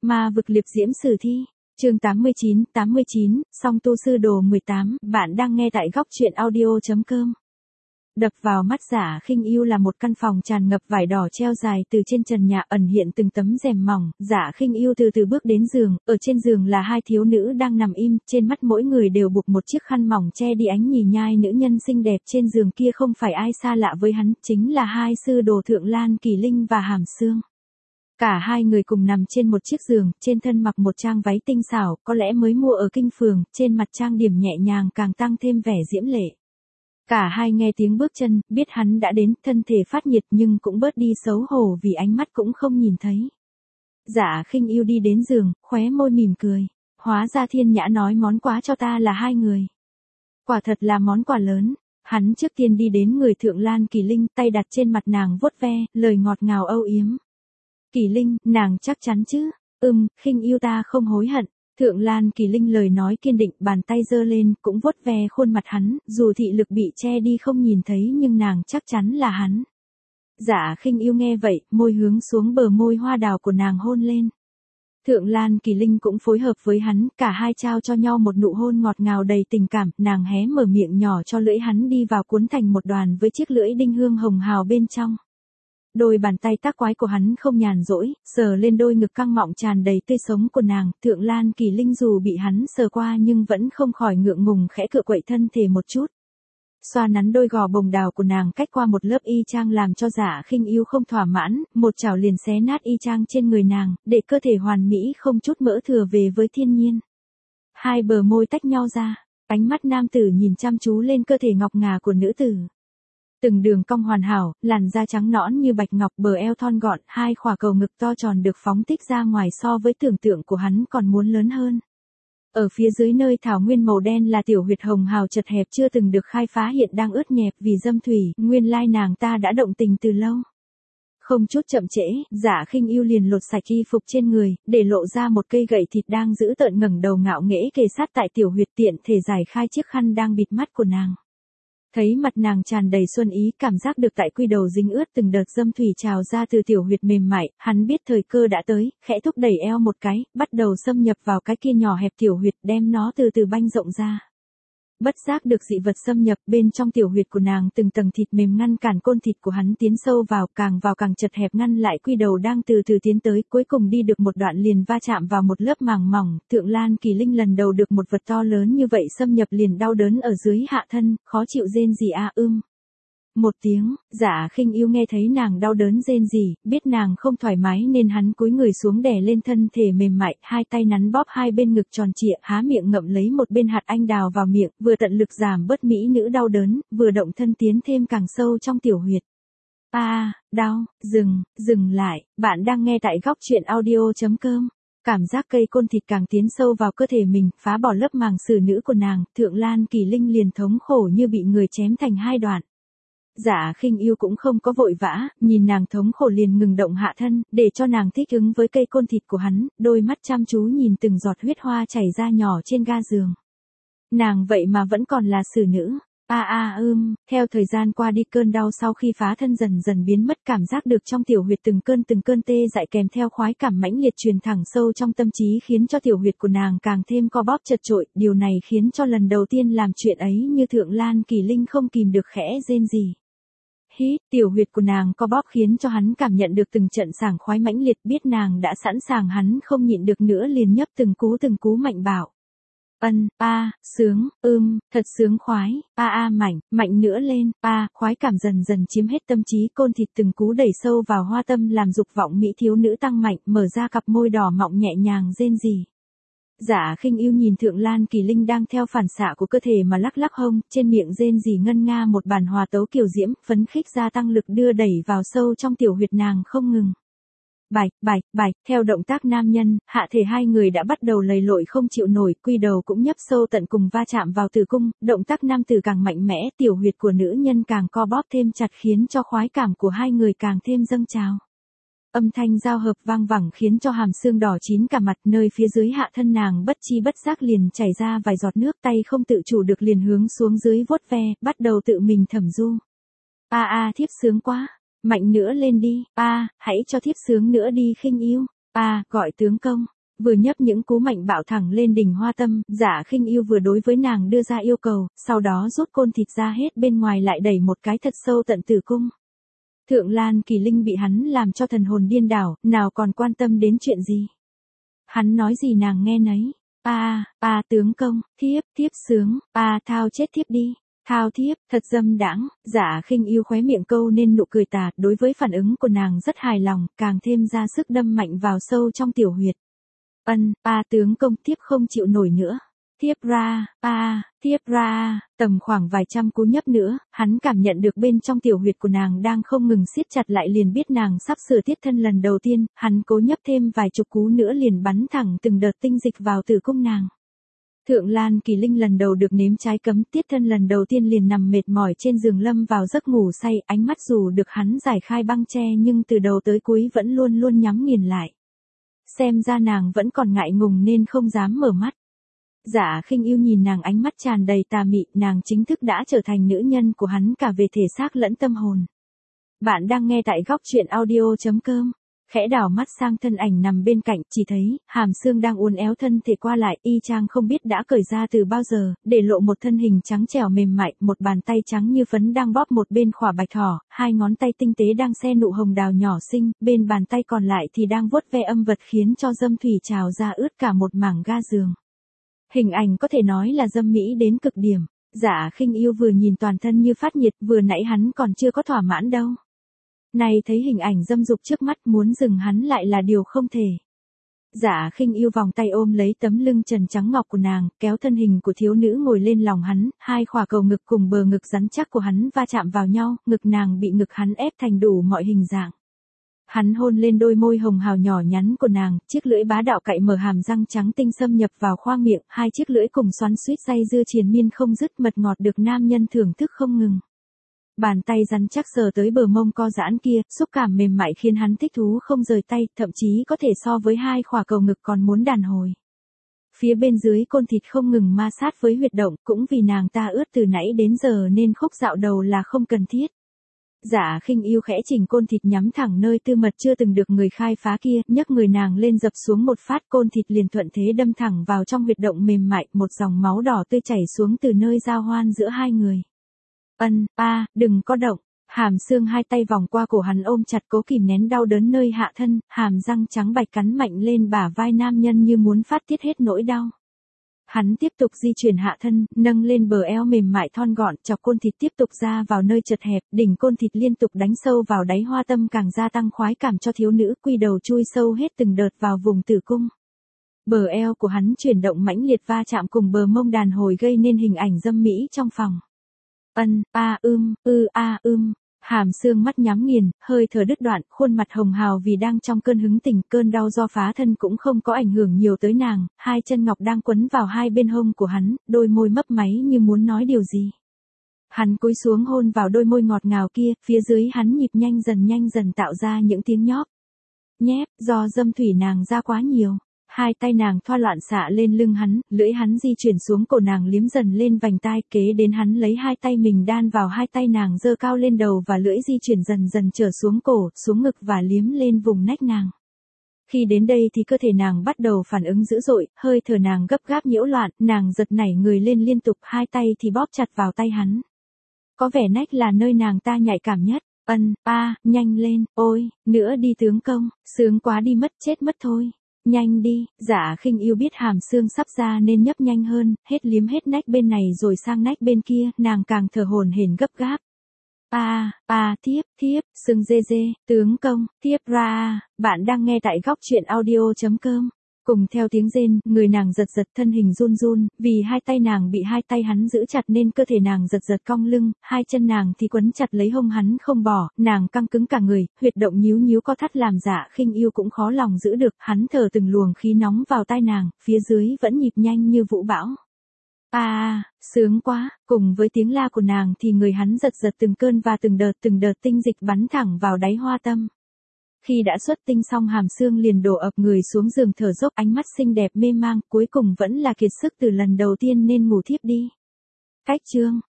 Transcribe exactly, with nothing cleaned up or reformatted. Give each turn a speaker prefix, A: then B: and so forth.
A: Ma vực liệp diễm sử thi. Chương tám mươi chín, tám mươi chín, song tu sư đồ mười tám, bạn đang nghe tại góc truyện audio.com. Đập vào mắt Giả Khinh Ưu là một căn phòng tràn ngập vải đỏ treo dài từ trên trần nhà, ẩn hiện từng tấm rèm mỏng. Giả Khinh Ưu từ từ bước đến giường, ở trên giường là hai thiếu nữ đang nằm im, trên mắt mỗi người đều buộc một chiếc khăn mỏng che đi ánh nhì nhai nữ nhân xinh đẹp trên giường kia không phải ai xa lạ với hắn, chính là hai sư đồ Thượng Lan Kỳ Linh và Hàm Xương. Cả hai người cùng nằm trên một chiếc giường, trên thân mặc một trang váy tinh xảo, có lẽ mới mua ở kinh phường, trên mặt trang điểm nhẹ nhàng càng tăng thêm vẻ diễm lệ. Cả hai nghe tiếng bước chân, biết hắn đã đến, thân thể phát nhiệt nhưng cũng bớt đi xấu hổ vì ánh mắt cũng không nhìn thấy. Giả Khinh Ưu đi đến giường, khóe môi mỉm cười. Hóa ra Thiên Nhã nói món quà cho ta là hai người. Quả thật là món quà lớn. Hắn trước tiên đi đến người Thượng Lan Kỳ Linh, tay đặt trên mặt nàng vuốt ve, lời ngọt ngào âu yếm. Kỳ Linh, nàng chắc chắn chứ? Ừm, Khinh Ưu ta không hối hận. Thượng Lan Kỳ Linh lời nói kiên định, bàn tay giơ lên, cũng vuốt ve khuôn mặt hắn, dù thị lực bị che đi không nhìn thấy nhưng nàng chắc chắn là hắn. Giả Khinh Ưu nghe vậy, môi hướng xuống bờ môi hoa đào của nàng hôn lên. Thượng Lan Kỳ Linh cũng phối hợp với hắn, cả hai trao cho nhau một nụ hôn ngọt ngào đầy tình cảm, nàng hé mở miệng nhỏ cho lưỡi hắn đi vào cuốn thành một đoàn với chiếc lưỡi đinh hương hồng hào bên trong. Đôi bàn tay tác quái của hắn không nhàn rỗi, sờ lên đôi ngực căng mọng tràn đầy tươi sống của nàng, Thượng Lan Kỳ Linh dù bị hắn sờ qua nhưng vẫn không khỏi ngượng ngùng khẽ cựa quậy thân thể một chút. Xoa nắn đôi gò bồng đào của nàng cách qua một lớp y chang làm cho Giả Khinh Ưu không thỏa mãn, một chảo liền xé nát y chang trên người nàng, để cơ thể hoàn mỹ không chút mỡ thừa về với thiên nhiên. Hai bờ môi tách nhau ra, ánh mắt nam tử nhìn chăm chú lên cơ thể ngọc ngà của nữ tử. Từng đường cong hoàn hảo, làn da trắng nõn như bạch ngọc, bờ eo thon gọn, hai khỏa cầu ngực to tròn được phóng thích ra ngoài so với tưởng tượng của hắn còn muốn lớn hơn. Ở phía dưới nơi thảo nguyên màu đen là tiểu huyệt hồng hào chật hẹp chưa từng được khai phá hiện đang ướt nhẹp vì dâm thủy, nguyên lai nàng ta đã động tình từ lâu. Không chút chậm trễ, Giả Khinh Ưu liền lột sạch y phục trên người, để lộ ra một cây gậy thịt đang giữ tợn ngẩng đầu ngạo nghễ kề sát tại tiểu huyệt, tiện thể giải khai chiếc khăn đang bịt mắt của nàng. Thấy mặt nàng tràn đầy xuân ý, cảm giác được tại quy đầu dính ướt từng đợt dâm thủy trào ra từ tiểu huyệt mềm mại, hắn biết thời cơ đã tới, khẽ thúc đẩy eo một cái, bắt đầu xâm nhập vào cái kia nhỏ hẹp tiểu huyệt, đem nó từ từ banh rộng ra. Bất giác được dị vật xâm nhập bên trong tiểu huyệt của nàng, từng tầng thịt mềm ngăn cản côn thịt của hắn tiến sâu vào, càng vào càng chật hẹp ngăn lại quy đầu đang từ từ tiến tới, cuối cùng đi được một đoạn liền va chạm vào một lớp màng mỏng. Thượng Lan Kỳ Linh lần đầu được một vật to lớn như vậy xâm nhập liền đau đớn ở dưới hạ thân, khó chịu rên rỉ a ưm. Một tiếng, Giả Khinh Ưu nghe thấy nàng đau đớn rên rỉ, biết nàng không thoải mái nên hắn cúi người xuống đè lên thân thể mềm mại, hai tay nắn bóp hai bên ngực tròn trịa, há miệng ngậm lấy một bên hạt anh đào vào miệng, vừa tận lực giảm bớt mỹ nữ đau đớn, vừa động thân tiến thêm càng sâu trong tiểu huyệt. A, à, đau, dừng, dừng lại, bạn đang nghe tại góc truyện audio.com. Cảm giác cây côn thịt càng tiến sâu vào cơ thể mình, phá bỏ lớp màng xử nữ của nàng, Thượng Lan Kỳ Linh liền thống khổ như bị người chém thành hai đoạn. Giả Khinh Ưu cũng không có vội vã, nhìn nàng thống khổ liền ngừng động hạ thân, để cho nàng thích ứng với cây côn thịt của hắn, đôi mắt chăm chú nhìn từng giọt huyết hoa chảy ra nhỏ trên ga giường. Nàng vậy mà vẫn còn là xử nữ. A a ưm, theo thời gian qua đi, cơn đau sau khi phá thân dần dần biến mất, cảm giác được trong tiểu huyệt từng cơn từng cơn tê dại kèm theo khoái cảm mãnh liệt truyền thẳng sâu trong tâm trí, khiến cho tiểu huyệt của nàng càng thêm co bóp chật chội, điều này khiến cho lần đầu tiên làm chuyện ấy như Thượng Lan Kỳ Linh không kìm được khẽ rên rỉ. Hít, tiểu huyệt của nàng co bóp khiến cho hắn cảm nhận được từng trận sảng khoái mãnh liệt, biết nàng đã sẵn sàng, hắn không nhịn được nữa liền nhấp từng cú từng cú mạnh bảo. Ân, a, sướng, ưm, thật sướng khoái, a a mạnh, mạnh nữa lên, a, khoái cảm dần dần chiếm hết tâm trí, côn thịt từng cú đẩy sâu vào hoa tâm làm dục vọng mỹ thiếu nữ tăng mạnh, mở ra cặp môi đỏ mọng nhẹ nhàng rên rỉ. Giả Khinh Ưu nhìn Thượng Lan Kỳ Linh đang theo phản xạ của cơ thể mà lắc lắc hông, trên miệng rên rỉ ngân nga một bản hòa tấu kiều diễm, phấn khích gia tăng lực đưa đẩy vào sâu trong tiểu huyệt nàng không ngừng. Bạch, bạch, bạch, theo động tác nam nhân, hạ thể hai người đã bắt đầu lầy lội không chịu nổi, quy đầu cũng nhấp sâu tận cùng va chạm vào tử cung, động tác nam tử càng mạnh mẽ, tiểu huyệt của nữ nhân càng co bóp thêm chặt khiến cho khoái cảm của hai người càng thêm dâng trào. Âm thanh giao hợp vang vẳng khiến cho hàm xương đỏ chín cả mặt, nơi phía dưới hạ thân nàng bất chi bất giác liền chảy ra vài giọt nước, tay không tự chủ được liền hướng xuống dưới vuốt ve, bắt đầu tự mình thẩm du. A a thiếp sướng quá, mạnh nữa lên đi, a, hãy cho thiếp sướng nữa đi Khinh Ưu, a, gọi tướng công, vừa nhấp những cú mạnh bạo thẳng lên đỉnh hoa tâm, Dạ Khinh Yêu vừa đối với nàng đưa ra yêu cầu, sau đó rút côn thịt ra hết bên ngoài lại đẩy một cái thật sâu tận tử cung. Thượng Lan Kỳ Linh bị hắn làm cho thần hồn điên đảo, nào còn quan tâm đến chuyện gì. Hắn nói gì nàng nghe nấy. A, a tướng công, thiếp, thiếp sướng, a thao chết thiếp đi. Thao thiếp, thật dâm đãng. Dạ Khinh Yêu khóe miệng câu nên nụ cười tà, đối với phản ứng của nàng rất hài lòng, càng thêm ra sức đâm mạnh vào sâu trong tiểu huyệt. Ân, a tướng công, thiếp không chịu nổi nữa. Thiếp ra, a, thiếp ra, tầm khoảng vài trăm cú nhấp nữa, hắn cảm nhận được bên trong tiểu huyệt của nàng đang không ngừng siết chặt lại liền biết nàng sắp sửa tiết thân lần đầu tiên, hắn cố nhấp thêm vài chục cú nữa liền bắn thẳng từng đợt tinh dịch vào tử cung nàng. Thượng Lan Kỳ Linh lần đầu được nếm trái cấm tiết thân lần đầu tiên liền nằm mệt mỏi trên giường lâm vào giấc ngủ say, ánh mắt dù được hắn giải khai băng che nhưng từ đầu tới cuối vẫn luôn luôn nhắm nghiền lại. Xem ra nàng vẫn còn ngại ngùng nên không dám mở mắt. Dạ Khinh Yêu nhìn nàng ánh mắt tràn đầy tà mị, nàng chính thức đã trở thành nữ nhân của hắn cả về thể xác lẫn tâm hồn. Bạn đang nghe tại góc truyện audio chấm com. Khẽ đảo mắt sang thân ảnh nằm bên cạnh, chỉ thấy, hàm xương đang uốn éo thân thể qua lại, y chang không biết đã cởi ra từ bao giờ, để lộ một thân hình trắng trẻo mềm mại, một bàn tay trắng như phấn đang bóp một bên khỏa bạch thỏ, hai ngón tay tinh tế đang xe nụ hồng đào nhỏ xinh, bên bàn tay còn lại thì đang vuốt ve âm vật khiến cho dâm thủy trào ra ướt cả một mảng ga giường. Hình ảnh có thể nói là dâm mỹ đến cực điểm. Dạ Khinh Yêu vừa nhìn toàn thân như phát nhiệt, vừa nãy hắn còn chưa có thỏa mãn đâu. Này thấy hình ảnh dâm dục trước mắt muốn dừng hắn lại là điều không thể. Dạ Khinh Yêu vòng tay ôm lấy tấm lưng trần trắng ngọc của nàng, kéo thân hình của thiếu nữ ngồi lên lòng hắn, hai khỏa cầu ngực cùng bờ ngực rắn chắc của hắn va chạm vào nhau, ngực nàng bị ngực hắn ép thành đủ mọi hình dạng. Hắn hôn lên đôi môi hồng hào nhỏ nhắn của nàng, chiếc lưỡi bá đạo cạy mở hàm răng trắng tinh xâm nhập vào khoang miệng, hai chiếc lưỡi cùng xoắn xuýt dây dưa triền miên không dứt, mật ngọt được nam nhân thưởng thức không ngừng. Bàn tay rắn chắc sờ tới bờ mông co giãn kia, xúc cảm mềm mại khiến hắn thích thú không rời tay, thậm chí có thể so với hai khỏa cầu ngực còn muốn đàn hồi. Phía bên dưới côn thịt không ngừng ma sát với huyệt động, cũng vì nàng ta ướt từ nãy đến giờ nên khúc dạo đầu là không cần thiết. Dạ Khinh Yêu khẽ chỉnh côn thịt nhắm thẳng nơi tư mật chưa từng được người khai phá kia, nhấc người nàng lên dập xuống một phát, côn thịt liền thuận thế đâm thẳng vào trong huyệt động mềm mại, một dòng máu đỏ tươi chảy xuống từ nơi giao hoan giữa hai người. Ân, a, đừng có động. Hàm xương hai tay vòng qua cổ hắn ôm chặt cố kìm nén đau đớn nơi hạ thân, hàm răng trắng bạch cắn mạnh lên bả vai nam nhân như muốn phát tiết hết nỗi đau. Hắn tiếp tục di chuyển hạ thân, nâng lên bờ eo mềm mại thon gọn, chọc côn thịt tiếp tục ra vào nơi chật hẹp, đỉnh côn thịt liên tục đánh sâu vào đáy hoa tâm càng gia tăng khoái cảm cho thiếu nữ, quy đầu chui sâu hết từng đợt vào vùng tử cung. Bờ eo của hắn chuyển động mãnh liệt va chạm cùng bờ mông đàn hồi gây nên hình ảnh dâm mỹ trong phòng. Ân, a ưm, ư a ưm. Hàm xương mắt nhắm nghiền, hơi thở đứt đoạn, khuôn mặt hồng hào vì đang trong cơn hứng tình, cơn đau do phá thân cũng không có ảnh hưởng nhiều tới nàng, hai chân ngọc đang quấn vào hai bên hông của hắn, đôi môi mấp máy như muốn nói điều gì. Hắn cúi xuống hôn vào đôi môi ngọt ngào kia, phía dưới hắn nhịp nhanh dần nhanh dần tạo ra những tiếng nhóp. Nhép, do dâm thủy nàng ra quá nhiều. Hai tay nàng thoa loạn xạ lên lưng hắn, lưỡi hắn di chuyển xuống cổ nàng liếm dần lên vành tai, kế đến hắn lấy hai tay mình đan vào hai tay nàng giơ cao lên đầu và lưỡi di chuyển dần dần trở xuống cổ, xuống ngực và liếm lên vùng nách nàng. Khi đến đây thì cơ thể nàng bắt đầu phản ứng dữ dội, hơi thở nàng gấp gáp nhiễu loạn, nàng giật nảy người lên liên tục, hai tay thì bóp chặt vào tay hắn. Có vẻ nách là nơi nàng ta nhạy cảm nhất. Ân, a, nhanh lên, ôi, nữa đi tướng công, sướng quá đi mất chết mất thôi. Nhanh đi. Dạ Khinh Yêu biết hàm xương sắp ra nên nhấp nhanh hơn, hết liếm hết nách bên này rồi sang nách bên kia, nàng càng thở hổn hển gấp gáp. A, a, thiếp, thiếp, xương dê dê, tướng công, thiếp ra. Bạn đang nghe tại góc truyện audio chấm com. Cùng theo tiếng rên, người nàng giật giật, thân hình run run, vì hai tay nàng bị hai tay hắn giữ chặt nên cơ thể nàng giật giật cong lưng, hai chân nàng thì quấn chặt lấy hông hắn không bỏ, nàng căng cứng cả người, huyệt động nhíu nhíu co thắt làm Dạ Khinh Yêu cũng khó lòng giữ được, hắn thở từng luồng khí nóng vào tai nàng, phía dưới vẫn nhịp nhanh như vũ bão. A, à, sướng quá, cùng với tiếng la của nàng thì người hắn giật giật từng cơn và từng đợt từng đợt tinh dịch bắn thẳng vào đáy hoa tâm. Khi đã xuất tinh xong hàm xương liền đổ ập người xuống giường thở dốc, ánh mắt xinh đẹp mê mang, cuối cùng vẫn là kiệt sức từ lần đầu tiên nên ngủ thiếp đi. Cách chương